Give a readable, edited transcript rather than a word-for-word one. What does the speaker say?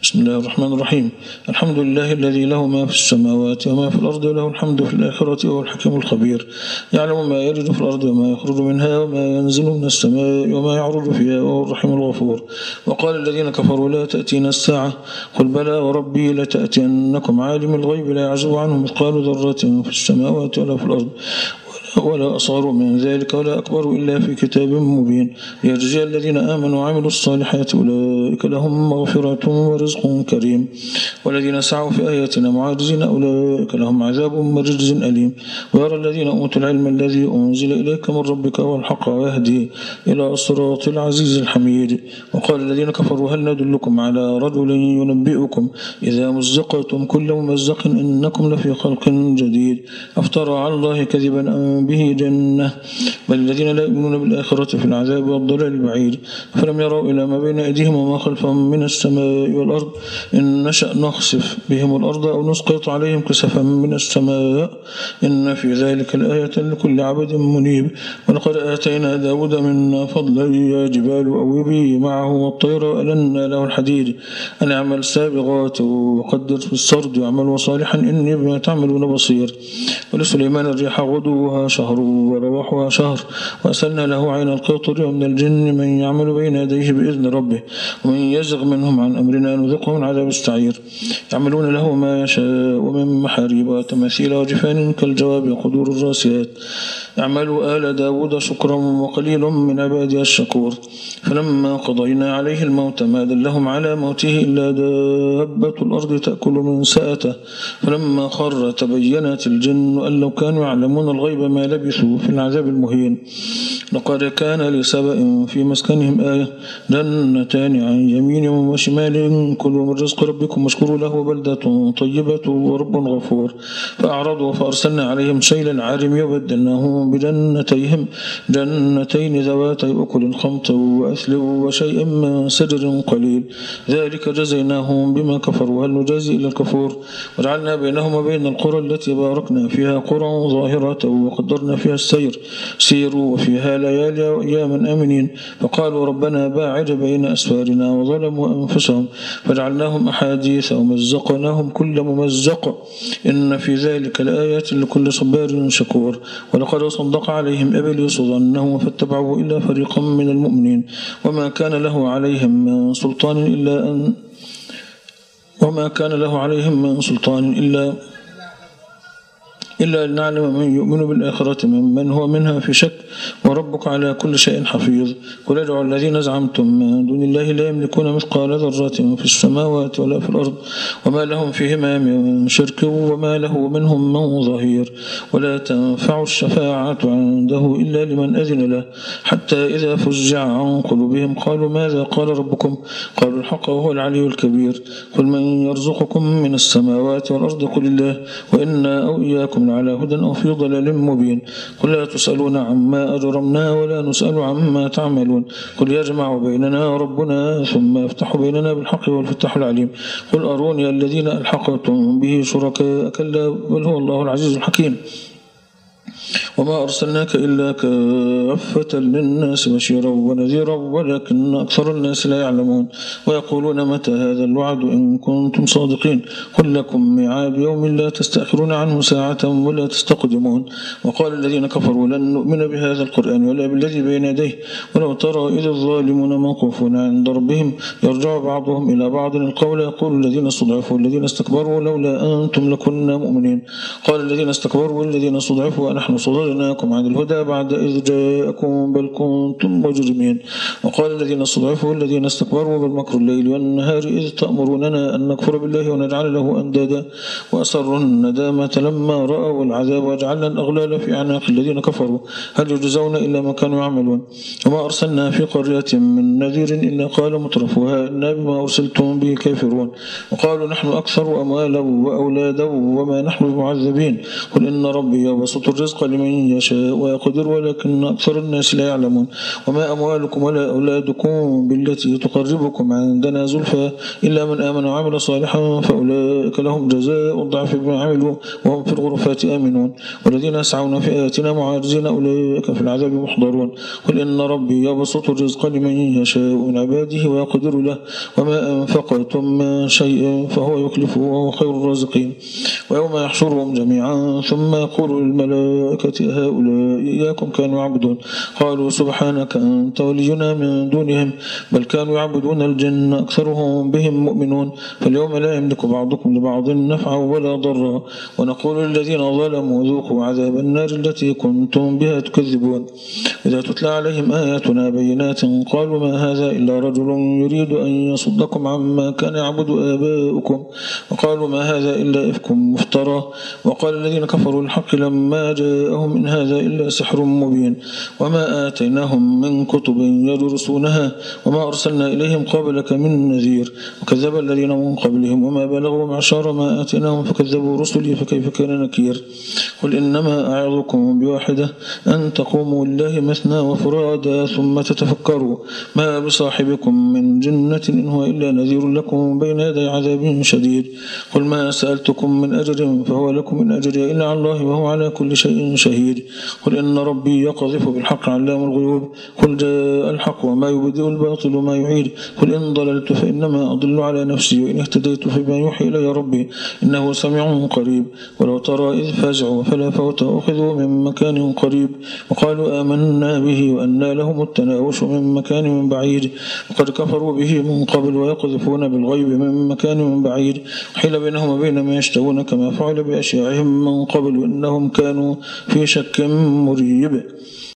بسم الله الرحمن الرحيم. الحمد لله الذي له ما في السماوات وما في الأرض وله الحمد في الآخرة وهو الحكيم الخبير. يعلم ما يلج في الأرض وما يخرج منها وما ينزل من السماء وما يعرج فيها وهو الرحيم الغفور. وقال الذين كفروا لا تأتينا الساعة قل بلى وربي لتأتينكم عالم الغيب لا يعزب عنه مثقال ذرة في السماوات ولا في الأرض ولا أصغر من ذلك ولا أكبر إلا في كتاب مبين ليجزي الذين آمنوا وعملوا الصالحات أولئك لهم مغفرة ورزق كريم والذين سعوا في آياتنا معاجزين أولئك لهم عذاب من رجز أليم. ويرى الذين أوتوا العلم الذي أنزل إليك من ربك هو الحق ويهدي إلى الصراط العزيز الحميد. وقال الذين كفروا هل ندلكم على رجل ينبئكم إذا مزقتم كل ممزق إنكم لفي خلق جديد أفترى على الله كذبا به جنة بل الذين لا يؤمنون بالآخرة في العذاب والضلال البعيد. فلم يروا إلى ما بين أيديهم وما خلفهم من السماء والأرض إن نشأ نخسف بهم الأرض أو نسقط عليهم كسفا من السماء إن في ذلك الآية لكل عبد منيب. ولقد آتينا داود منا فضلا يا جبال أوبي معه والطير وألنا له الحديد أن اعمل سابغات وقدر في السرد واعملوا صالحا إني بما تعملون بصير. ولسليمان الريح غدوها شهر ورواحها شهر وأسلنا له عين القطر ومن الجن من يعمل بين يديه بإذن ربه ومن يزغ منهم عن أمرنا نذقه من عذاب السعير. يعملون له ما يشاء ومن محاريب وتماثيل وجفان كالجواب وقدور الراسيات اعملوا آل داود شكرا وقليل من عبادي الشكور. فلما قضينا عليه الموت ما دلهم على موته إلا دابة الأرض تأكل من سأته فلما خر تبينت الجن أن لو كانوا يعلمون الغيب ما لبثوا في العذاب المهين. لقد كان لسبأ في مسكنهم آية جنتان عن يمين وشمال كلوا من رزق ربكم واشكروا له بلدة طيبة ورب غفور. فأعرضوا فأرسلنا عليهم سيل العارم وبدلناهم بجنتيهم جنتين ذواتي أكل خمط وأثل وشيء من سدر قليل ذلك جزيناهم بما كفروا هل نجازي إلا الكفور. وجعلنا بينهم وبين القرى التي باركنا فيها قرى ظاهرة وقدرنا فيها السير سيروا وفيها ليالي وأياما آمنين. فقالوا ربنا باعد بين أسفارنا وظلموا أنفسهم فجعلناهم أحاديث ومزقناهم كل ممزق إن في ذلك لآيات لكل صبار شكور. ولقد صدق عليهم إبليس ظنه فاتبعوه إلا فريقا من المؤمنين وما كان له عليهم من سلطان إلا أن نعلم من يؤمن بالآخرة ممن هو منها في شك وربك على كل شيء حفيظ. قل ادعوا الذين زعمتم من دون الله لا يملكون مثقال ذرة في السماوات ولا في الأرض وما لهم فيهما من شرك وما له منهم من ظهير. ولا تنفع الشفاعة عنده إلا لمن أذن له حتى إذا فزع عن قلوبهم قالوا ماذا قال ربكم قالوا الحق وهو العلي الكبير. قل من يرزقكم من السماوات والأرض قل الله وإنا أو إياكم على هدى أو في ضلال مبين. قل لا تسألون عما أجرمنا ولا نسأل عما تعملون. قل يجمع بيننا ربنا ثم يفتح بيننا بالحق والفتح العليم. قل أروني الذين ألحقتم به شركاء كلا بل هو الله العزيز الحكيم. وما أرسلناك إلا كافة للناس بشيرا ونذيرا ولكن أكثر الناس لا يعلمون. ويقولون متى هذا الوعد إن كنتم صادقين قل لكم ميعاد يوم لا تستأخرون عنه ساعة ولا تستقدمون. وقال الذين كفروا لن نؤمن بهذا القرآن ولا بالذي بين يديه ولو ترى إذ الظالمون موقوفون عند ربهم يرجع بعضهم إلى بعض القول يقول الذين استضعفوا الذين استكبروا لولا أنتم لكنا مؤمنين. قال الذين استكبروا والذين استضعفوا ونحن صددناكم عن الهدى بعد إذ جاءكم بل كنتم مجرمين. وقال الذين استضعفوا الذين استكبروا بالمكر الليل والنهار إذ تأمروننا أن نكفر بالله ونجعل له أندادا وأسروا الندامة لما رأوا العذاب وجعلنا الأغلال في أعناق الذين كفروا هل يجزون إلا ما كانوا يعملون. وما أرسلنا في قرية من نذير إلا قال مترفوها إنا بما أرسلتم به كافرون. وقالوا نحن أكثر أموالا وأولادا وما نحن بمعذبين. قل إن ربي يبسط الرزق لمن يشاء ويقدر ولكن أكثر الناس لا يعلمون. وما أموالكم ولا أولادكم بالتي تقربكم عندنا زلفى إلا من آمن وعمل صالحا فأولئك لهم جزاء الضعف بما عملوا وهم في الغرفات آمنون. والذين يسعون في آياتنا معاجزين أولئك في العذاب محضرون. قل إن ربي يبسط الرزق لمن يشاء من عباده ويقدر له وما أنفقتم من شيء فهو يخلفه وهو خير الرازقين. ويوم يحشرهم جميعا ثم يقول للملائكة هؤلاء إياكم كانوا يعبدون قالوا سبحانك أنت ولينا من دونهم بل كانوا يعبدون الجن أكثرهم بهم مؤمنون. فاليوم لا يملك بعضكم لبعض نفعا ولا ضرا ونقول للذين ظلموا ذوقوا عذاب النار التي كنتم بها تكذبون. إذا تتلى عليهم آياتنا بينات قالوا ما هذا إلا رجل يريد أن يصدكم عما كان يعبد آباؤكم وقالوا ما هذا إلا إفك مفترى وقال الذين كفروا الحق لما جاءهم إن هذا إلا سحر مبين. وما آتيناهم من كتب يدرسونها وما أرسلنا إليهم قبلك من نذير وكذب الذين من قبلهم وما بلغوا معشار ما آتيناهم فكذبوا رسلي فكيف كان نكير. قل إنما أعظكم بواحدة أن تقوموا لله مثنى وفرادا ثم تتفكروا ما بصاحبكم من جنة إن هو إلا نذير لكم بين يدي عذاب شديد. قل ما سألتكم من أجر فهو لكم من أجري إلا على الله وهو على كل شيء شهيد. قل إن ربي يقذف بالحق علام الغيوب قل جاء الحق وما يبدئ الباطل وما يعيد. قل إن ضللت فإنما أضل على نفسي وإن اهتديت فبما يوحي إلي ربي إنه سميع قريب. ولو ترى إذ فزعوا فلا فوت أخذوا من مكان قريب وقالوا آمنا به وأنى لهم التناوش من مكان بعيد وقد كفروا به من قبل ويقذفون بالغيب من مكان بعيد وحيل بينهم وبين ما يشتهون كما فعل بأشياعهم من قبل إنهم كانوا في شك مريب.